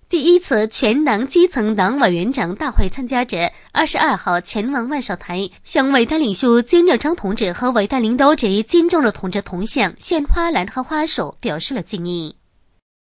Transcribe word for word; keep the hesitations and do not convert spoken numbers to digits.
第一次全党基层党委员长大会参加者二十二号前往万寿台，向伟大领袖金日成同志和伟大领导者金正日同志铜像献花篮和花束，表示了敬意。